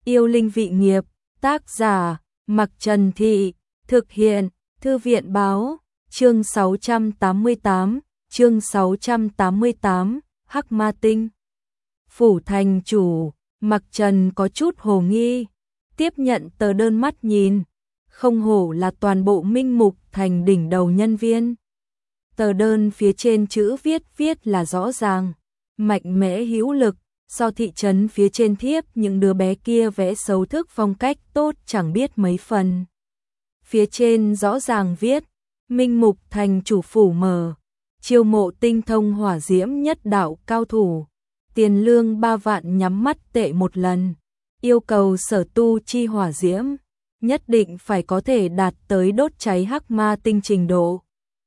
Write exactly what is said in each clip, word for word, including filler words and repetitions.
Yêu linh vị nghiệp, tác giả, Mặc Trần Thị, thực hiện, Thư viện báo, chương sáu trăm tám mươi tám, chương sáu trăm tám mươi tám, Hắc Ma Tinh. Phủ thành chủ, Mặc Trần có chút hồ nghi, tiếp nhận tờ đơn mắt nhìn, không hổ là toàn bộ Minh Mục Thành đỉnh đầu nhân viên. Tờ đơn phía trên chữ viết viết là rõ ràng, mạnh mẽ hữu lực, so thị trấn phía trên thiếp những đứa bé kia vẽ xấu thức phong cách tốt chẳng biết mấy phần. Phía trên rõ ràng viết, Minh Mục Thành chủ phủ mở, chiêu mộ tinh thông hỏa diễm nhất đạo cao thủ, tiền lương ba vạn nhắm mắt tệ một lần, yêu cầu sở tu chi hỏa diễm, nhất định phải có thể đạt tới đốt cháy hắc ma tinh trình độ.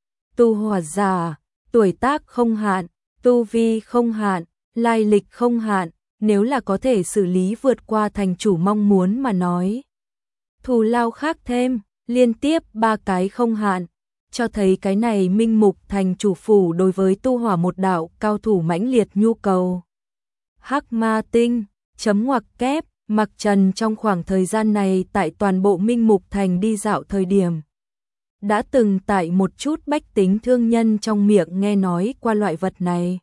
Tu hỏa giả, tuổi tác không hạn, tu vi không hạn, lai lịch không hạn, nếu là có thể xử lý vượt qua thành chủ mong muốn mà nói. Thù lao khác thêm, liên tiếp ba cái không hạn, cho thấy cái này Minh Mục Thành chủ phủ đối với tu hỏa một đạo cao thủ mãnh liệt nhu cầu. Hắc ma tinh, chấm ngoặc kép, Mặc Trần trong khoảng thời gian này tại toàn bộ Minh Mục Thành đi dạo thời điểm. Đã từng tại một chút bách tính thương nhân trong miệng nghe nói qua loại vật này.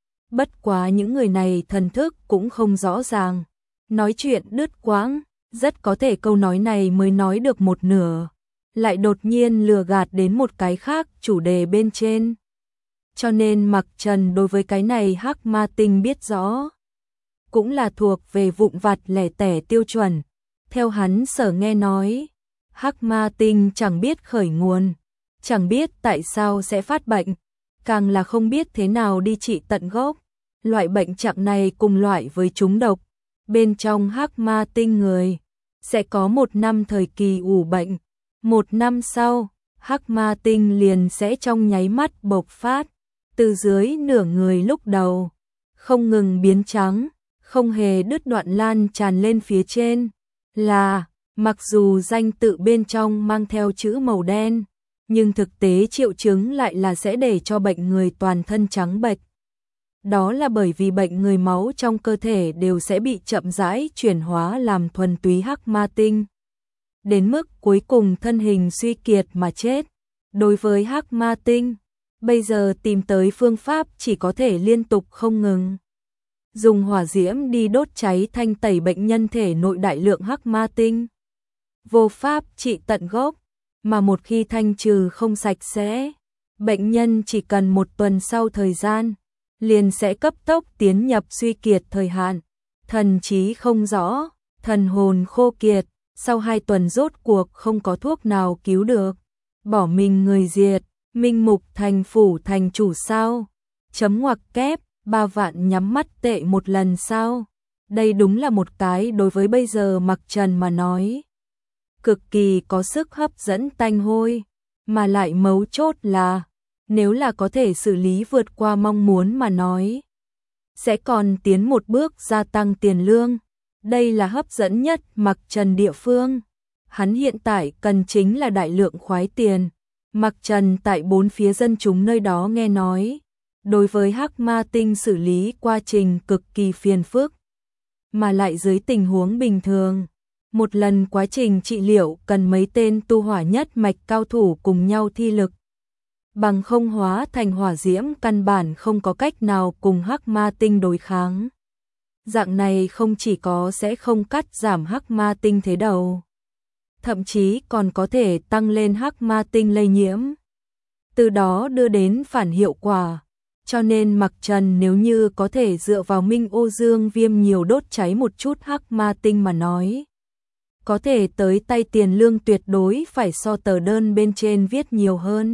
Bất quá những người này thần thức cũng không rõ ràng, nói chuyện đứt quãng, rất có thể câu nói này mới nói được một nửa, lại đột nhiên lừa gạt đến một cái khác chủ đề bên trên. Cho nên Mặc Trần đối với cái này hắc ma tinh biết rõ, cũng là thuộc về vụn vặt lẻ tẻ tiêu chuẩn. Theo hắn sở nghe nói, hắc ma tinh chẳng biết khởi nguồn, chẳng biết tại sao sẽ phát bệnh, càng là không biết thế nào đi trị tận gốc. Loại bệnh trạng này cùng loại với trúng độc, bên trong hắc ma tinh người sẽ có một năm thời kỳ ủ bệnh, một năm sau, hắc ma tinh liền sẽ trong nháy mắt bộc phát, từ dưới nửa người lúc đầu, không ngừng biến trắng, không hề đứt đoạn lan tràn lên phía trên, là, mặc dù danh tự bên trong mang theo chữ màu đen, nhưng thực tế triệu chứng lại là sẽ để cho bệnh người toàn thân trắng bệch. Đó là bởi vì bệnh người máu trong cơ thể đều sẽ bị chậm rãi chuyển hóa làm thuần túy hắc ma tinh, đến mức cuối cùng thân hình suy kiệt mà chết. Đối với hắc ma tinh, bây giờ tìm tới phương pháp chỉ có thể liên tục không ngừng dùng hỏa diễm đi đốt cháy thanh tẩy bệnh nhân thể nội đại lượng hắc ma tinh. Vô pháp trị tận gốc, mà một khi thanh trừ không sạch sẽ, bệnh nhân chỉ cần một tuần sau thời gian, liền sẽ cấp tốc tiến nhập suy kiệt thời hạn, thần trí không rõ, thần hồn khô kiệt, sau hai tuần rốt cuộc không có thuốc nào cứu được, bỏ mình người diệt. Minh Mục Thành phủ thành chủ sao? Chấm ngoặc kép, ba vạn nhắm mắt tệ một lần sao? Đây đúng là một cái đối với bây giờ Mặc Trần mà nói, cực kỳ có sức hấp dẫn tanh hôi, mà lại mấu chốt là, nếu là có thể xử lý vượt qua mong muốn mà nói, sẽ còn tiến một bước gia tăng tiền lương. Đây là hấp dẫn nhất Mặc Trần địa phương. Hắn hiện tại cần chính là đại lượng khoái tiền. Mặc Trần tại bốn phía dân chúng nơi đó nghe nói, đối với hắc ma tinh xử lý quá trình cực kỳ phiền phức, mà lại dưới tình huống bình thường, một lần quá trình trị liệu cần mấy tên tu hỏa nhất mạch cao thủ cùng nhau thi lực, bằng không hóa thành hỏa diễm căn bản không có cách nào cùng hắc ma tinh đối kháng. Dạng này không chỉ có sẽ không cắt giảm hắc ma tinh thế đầu, thậm chí còn có thể tăng lên hắc ma tinh lây nhiễm, từ đó đưa đến phản hiệu quả. Cho nên Mặc Trần nếu như có thể dựa vào Minh Ô Dương Viêm nhiều đốt cháy một chút hắc ma tinh mà nói, có thể tới tay tiền lương tuyệt đối phải so tờ đơn bên trên viết nhiều hơn,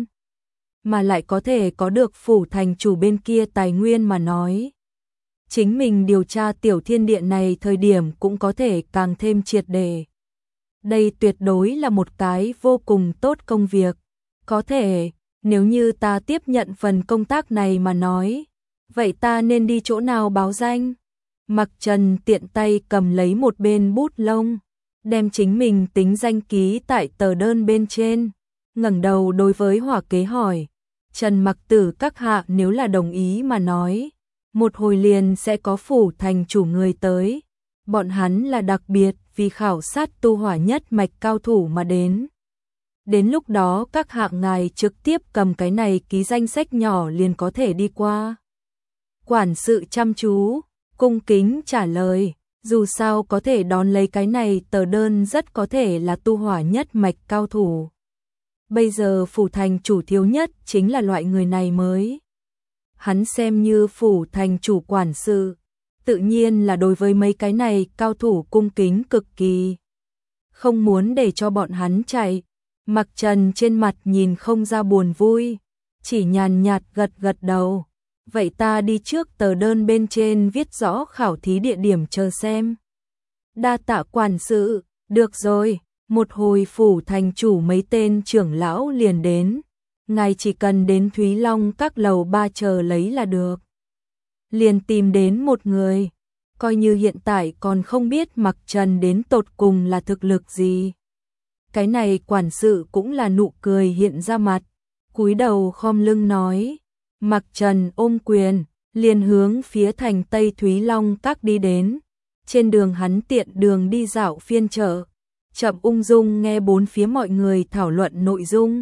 mà lại có thể có được phủ thành chủ bên kia tài nguyên mà nói, chính mình điều tra tiểu thiên địa này thời điểm cũng có thể càng thêm triệt để. Đây tuyệt đối là một cái vô cùng tốt công việc. Có thể, nếu như ta tiếp nhận phần công tác này mà nói, vậy ta nên đi chỗ nào báo danh? Mặc Trần tiện tay cầm lấy một bên bút lông, đem chính mình tính danh ký tại tờ đơn bên trên, ngẩng đầu đối với hỏa kế hỏi, Trần Mặc Tử các hạ nếu là đồng ý mà nói, một hồi liền sẽ có phủ thành chủ người tới, bọn hắn là đặc biệt vì khảo sát tu hỏa nhất mạch cao thủ mà đến. Đến lúc đó các hạng ngài trực tiếp cầm cái này ký danh sách nhỏ liền có thể đi qua. Quản sự chăm chú, cung kính trả lời, dù sao có thể đón lấy cái này tờ đơn rất có thể là tu hỏa nhất mạch cao thủ. Bây giờ phủ thành chủ thiếu nhất chính là loại người này mới. Hắn xem như phủ thành chủ quản sự, tự nhiên là đối với mấy cái này cao thủ cung kính cực kỳ. Không muốn để cho bọn hắn chạy. Mặc Trần trên mặt nhìn không ra buồn vui, chỉ nhàn nhạt gật gật đầu. Vậy ta đi trước, tờ đơn bên trên viết rõ khảo thí địa điểm chờ xem. Đa tạ quản sự, được rồi, một hồi phủ thành chủ mấy tên trưởng lão liền đến. Ngài chỉ cần đến Thúy Long các lầu ba chờ lấy là được. Liền tìm đến một người, coi như hiện tại còn không biết Mặc Trần đến tột cùng là thực lực gì. Cái này quản sự cũng là nụ cười hiện ra mặt, cúi đầu khom lưng nói. Mặc Trần ôm quyền, liền hướng phía thành Tây Thúy Long các đi đến. Trên đường hắn tiện đường đi dạo phiên chợ, chậm ung dung nghe bốn phía mọi người thảo luận nội dung.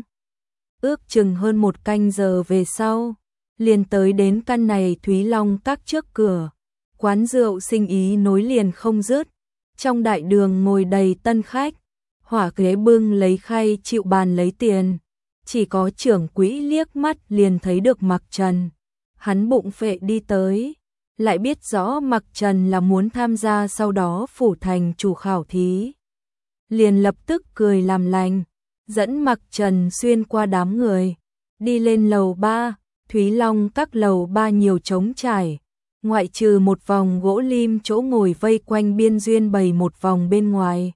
Ước chừng hơn một canh giờ về sau, liền tới đến căn này Thúy Long các trước cửa. Quán rượu sinh ý nối liền không dứt, trong đại đường ngồi đầy tân khách. Hỏa ghế bưng lấy khay chịu bàn lấy tiền, chỉ có trưởng quỹ liếc mắt liền thấy được Mặc Trần. Hắn bụng phệ đi tới, lại biết rõ Mặc Trần là muốn tham gia sau đó phủ thành chủ khảo thí. Liền lập tức cười làm lành, dẫn Mặc Trần xuyên qua đám người, đi lên lầu ba. Thúy Long các lầu ba nhiều trống trải, ngoại trừ một vòng gỗ lim chỗ ngồi vây quanh biên duyên bày một vòng bên ngoài.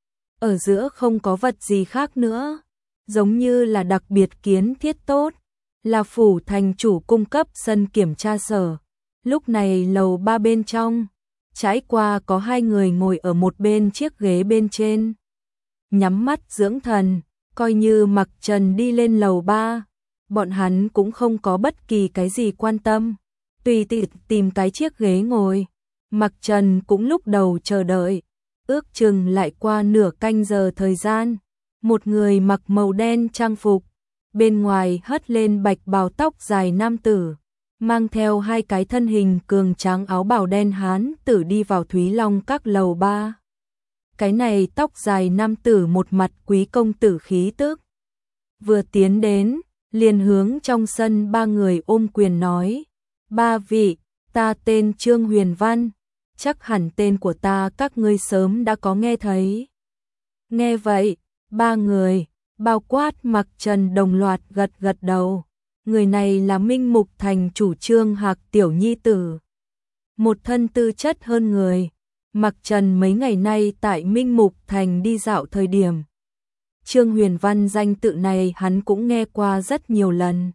Ở giữa không có vật gì khác nữa, giống như là đặc biệt kiến thiết tốt, là phủ thành chủ cung cấp sân kiểm tra sở. Lúc này lầu ba bên trong, trái qua có hai người ngồi ở một bên chiếc ghế bên trên, nhắm mắt dưỡng thần, coi như Mặc Trần đi lên lầu ba, bọn hắn cũng không có bất kỳ cái gì quan tâm, tùy tiện tìm cái chiếc ghế ngồi. Mặc Trần cũng lúc đầu chờ đợi. Ước chừng lại qua nửa canh giờ thời gian, một người mặc màu đen trang phục, bên ngoài hất lên bạch bào tóc dài nam tử, mang theo hai cái thân hình cường tráng áo bào đen hán tử đi vào Thúy Long các lầu ba. Cái này tóc dài nam tử một mặt quý công tử khí tức. Vừa tiến đến, liền hướng trong sân ba người ôm quyền nói. Ba vị, ta tên Trương Huyền Văn. Chắc hẳn tên của ta các ngươi sớm đã có nghe thấy. Nghe vậy, ba người, bao quát Mặc Trần đồng loạt gật gật đầu. Người này là Minh Mục Thành chủ Trương Hạc tiểu nhi tử. Một thân tư chất hơn người. Mặc Trần mấy ngày nay tại Minh Mục Thành đi dạo thời điểm. Trương Huyền Văn danh tự này hắn cũng nghe qua rất nhiều lần.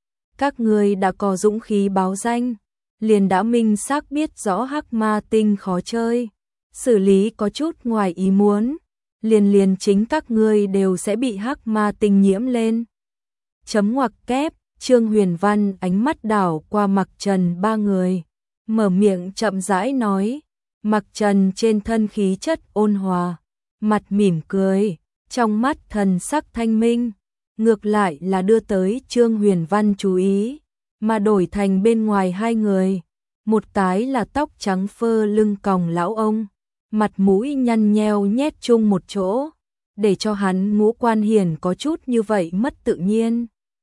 Các ngươi đã có dũng khí báo danh, liền đã minh xác biết rõ Hắc Ma Tinh khó chơi, xử lý có chút ngoài ý muốn, liền liền chính các ngươi đều sẽ bị Hắc Ma Tinh nhiễm lên. Chấm ngoặc kép, Trương Huyền Văn ánh mắt đảo qua Mặc Trần ba người, mở miệng chậm rãi nói. Mặc Trần trên thân khí chất ôn hòa, mặt mỉm cười, trong mắt thần sắc thanh minh, ngược lại là đưa tới Trương Huyền Văn chú ý, mà đổi thành bên ngoài hai người, một cái là tóc trắng phơ lưng còng lão ông, mặt mũi nhăn nheo nhét chung một chỗ, để cho hắn ngũ quan hiển có chút như vậy mất tự nhiên.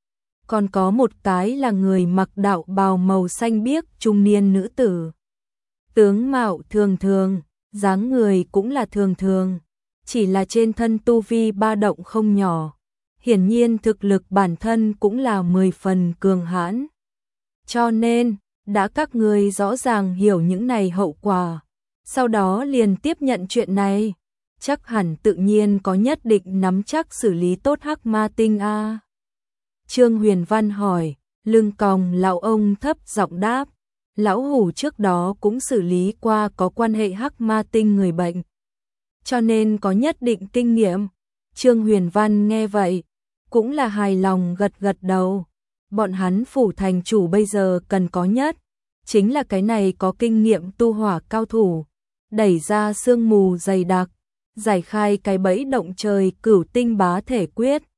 Còn có một cái là người mặc đạo bào màu xanh biếc trung niên nữ tử. Tướng mạo thường thường, dáng người cũng là thường thường, chỉ là trên thân tu vi ba động không nhỏ. Hiển nhiên thực lực bản thân cũng là mười phần cường hãn. Cho nên, đã các ngươi rõ ràng hiểu những này hậu quả, sau đó liền tiếp nhận chuyện này, chắc hẳn tự nhiên có nhất định nắm chắc xử lý tốt Hắc Ma Tinh a. Trương Huyền Văn hỏi, lưng còng lão ông thấp giọng đáp, lão hủ trước đó cũng xử lý qua có quan hệ Hắc Ma Tinh người bệnh, cho nên có nhất định kinh nghiệm. Trương Huyền Văn nghe vậy, cũng là hài lòng gật gật đầu. Bọn hắn phủ thành chủ bây giờ cần có nhất, chính là cái này có kinh nghiệm tu hỏa cao thủ, đẩy ra sương mù dày đặc, giải khai cái bẫy động trời Cửu Tinh Bá Thể Quyết.